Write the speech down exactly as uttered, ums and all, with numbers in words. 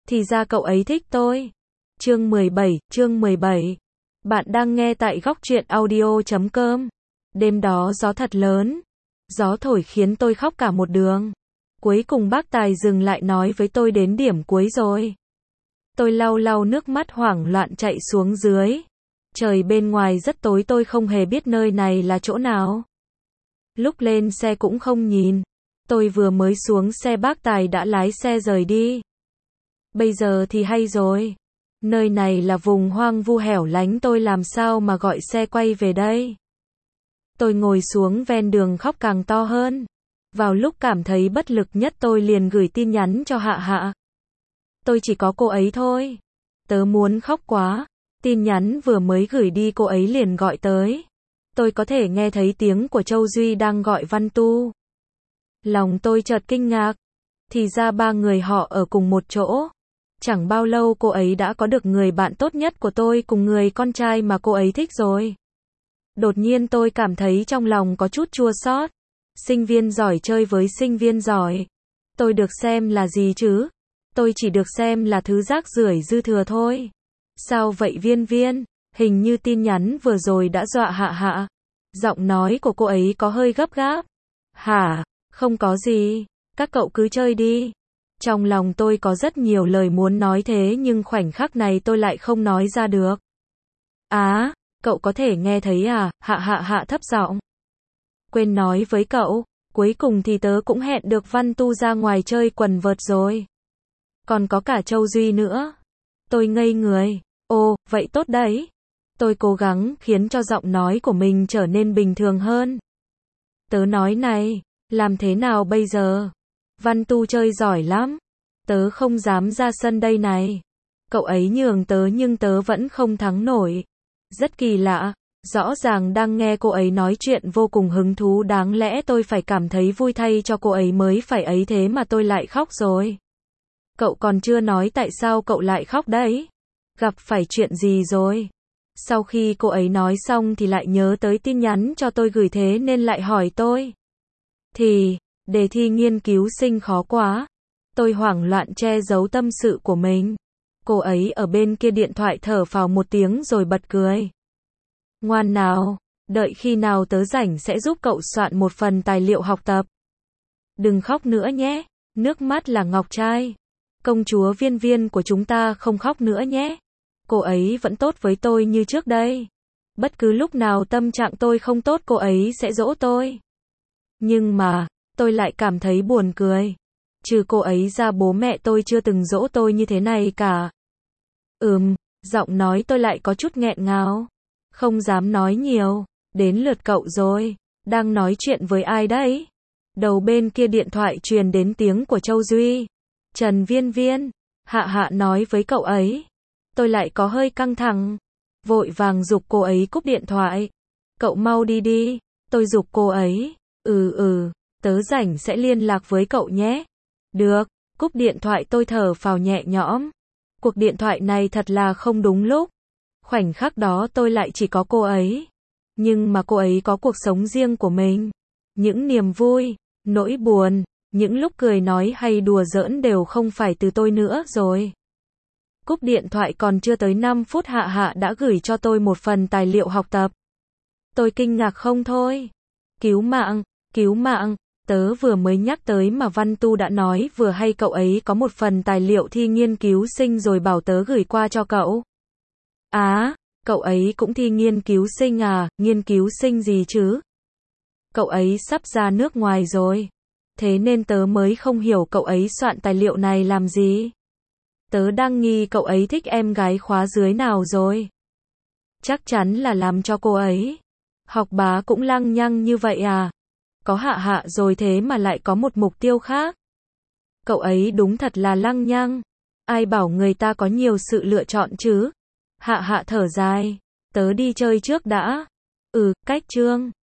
Thì ra cậu ấy thích tôi. Chương mười bảy, chương mười bảy. Bạn đang nghe tại góc truyện audio chấm com. Đêm đó gió thật lớn. Gió thổi khiến tôi khóc cả một đường. Cuối cùng bác Tài dừng lại nói với tôi đến điểm cuối rồi. Tôi lau lau nước mắt hoảng loạn chạy xuống dưới. Trời bên ngoài rất tối, tôi không hề biết nơi này là chỗ nào. Lúc lên xe cũng không nhìn. Tôi vừa mới xuống xe bác Tài đã lái xe rời đi. Bây giờ thì hay rồi. Nơi này là vùng hoang vu hẻo lánh, tôi làm sao mà gọi xe quay về đây. Tôi ngồi xuống ven đường khóc càng to hơn. Vào lúc cảm thấy bất lực nhất tôi liền gửi tin nhắn cho Hạ Hạ. Tôi chỉ có cô ấy thôi. Tớ muốn khóc quá. Tin nhắn vừa mới gửi đi cô ấy liền gọi tới. Tôi có thể nghe thấy tiếng của Châu Duy đang gọi Văn Tu. Lòng tôi chợt kinh ngạc. Thì ra ba người họ ở cùng một chỗ. Chẳng bao lâu cô ấy đã có được người bạn tốt nhất của tôi cùng người con trai mà cô ấy thích rồi. Đột nhiên tôi cảm thấy trong lòng có chút chua xót. Sinh viên giỏi chơi với sinh viên giỏi. Tôi được xem là gì chứ? Tôi chỉ được xem là thứ rác rưởi dư thừa thôi. Sao vậy Viên Viên? Hình như tin nhắn vừa rồi đã dọa Hạ Hạ. Giọng nói của cô ấy có hơi gấp gáp. Hả? Không có gì. Các cậu cứ chơi đi. Trong lòng tôi có rất nhiều lời muốn nói thế nhưng khoảnh khắc này tôi lại không nói ra được. Á, cậu có thể nghe thấy à? Hạ Hạ Hạ thấp giọng. Quên nói với cậu, cuối cùng thì tớ cũng hẹn được Văn Tu ra ngoài chơi quần vợt rồi. Còn có cả Châu Duy nữa. Tôi ngây người. Ồ, vậy tốt đấy. Tôi cố gắng khiến cho giọng nói của mình trở nên bình thường hơn. Tớ nói này, làm thế nào bây giờ? Văn Tu chơi giỏi lắm. Tớ không dám ra sân đây này. Cậu ấy nhường tớ nhưng tớ vẫn không thắng nổi. Rất kỳ lạ. Rõ ràng đang nghe cô ấy nói chuyện vô cùng hứng thú, đáng lẽ tôi phải cảm thấy vui thay cho cô ấy mới phải ấy, thế mà tôi lại khóc rồi. Cậu còn chưa nói tại sao cậu lại khóc đấy. Gặp phải chuyện gì rồi? Sau khi cô ấy nói xong thì lại nhớ tới tin nhắn cho tôi gửi thế nên lại hỏi tôi. Thì, đề thi nghiên cứu sinh khó quá. Tôi hoảng loạn che giấu tâm sự của mình. Cô ấy ở bên kia điện thoại thở phào một tiếng rồi bật cười. Ngoan nào, đợi khi nào tớ rảnh sẽ giúp cậu soạn một phần tài liệu học tập. Đừng khóc nữa nhé, nước mắt là ngọc trai. Công chúa Viên Viên của chúng ta không khóc nữa nhé. Cô ấy vẫn tốt với tôi như trước đây. Bất cứ lúc nào tâm trạng tôi không tốt cô ấy sẽ dỗ tôi. Nhưng mà, tôi lại cảm thấy buồn cười. Trừ cô ấy ra bố mẹ tôi chưa từng dỗ tôi như thế này cả. Ừm, giọng nói tôi lại có chút nghẹn ngào. Không dám nói nhiều. Đến lượt cậu rồi. Đang nói chuyện với ai đấy? Đầu bên kia điện thoại truyền đến tiếng của Châu Duy. Trần Viên Viên. Hạ Hạ nói với cậu ấy. Tôi lại có hơi căng thẳng. Vội vàng giục cô ấy cúp điện thoại. Cậu mau đi đi. Tôi giục cô ấy. Ừ ừ. Tớ rảnh sẽ liên lạc với cậu nhé. Được. Cúp điện thoại tôi thở phào nhẹ nhõm. Cuộc điện thoại này thật là không đúng lúc. Khoảnh khắc đó tôi lại chỉ có cô ấy. Nhưng mà cô ấy có cuộc sống riêng của mình. Những niềm vui, nỗi buồn, những lúc cười nói hay đùa giỡn đều không phải từ tôi nữa rồi. Cúp điện thoại còn chưa tới năm phút Hạ Hạ đã gửi cho tôi một phần tài liệu học tập. Tôi kinh ngạc không thôi. Cứu mạng, cứu mạng, tớ vừa mới nhắc tới mà Văn Tu đã nói vừa hay cậu ấy có một phần tài liệu thi nghiên cứu sinh rồi bảo tớ gửi qua cho cậu. Á, cậu ấy cũng thi nghiên cứu sinh à, nghiên cứu sinh gì chứ? Cậu ấy sắp ra nước ngoài rồi. Thế nên tớ mới không hiểu cậu ấy soạn tài liệu này làm gì. Tớ đang nghi cậu ấy thích em gái khóa dưới nào rồi. Chắc chắn là làm cho cô ấy. Học bá cũng lăng nhăng như vậy à? Có Hạ Hạ rồi thế mà lại có một mục tiêu khác. Cậu ấy đúng thật là lăng nhăng. Ai bảo người ta có nhiều sự lựa chọn chứ? Hạ Hạ thở dài. Tớ đi chơi trước đã. Ừ, cách chương.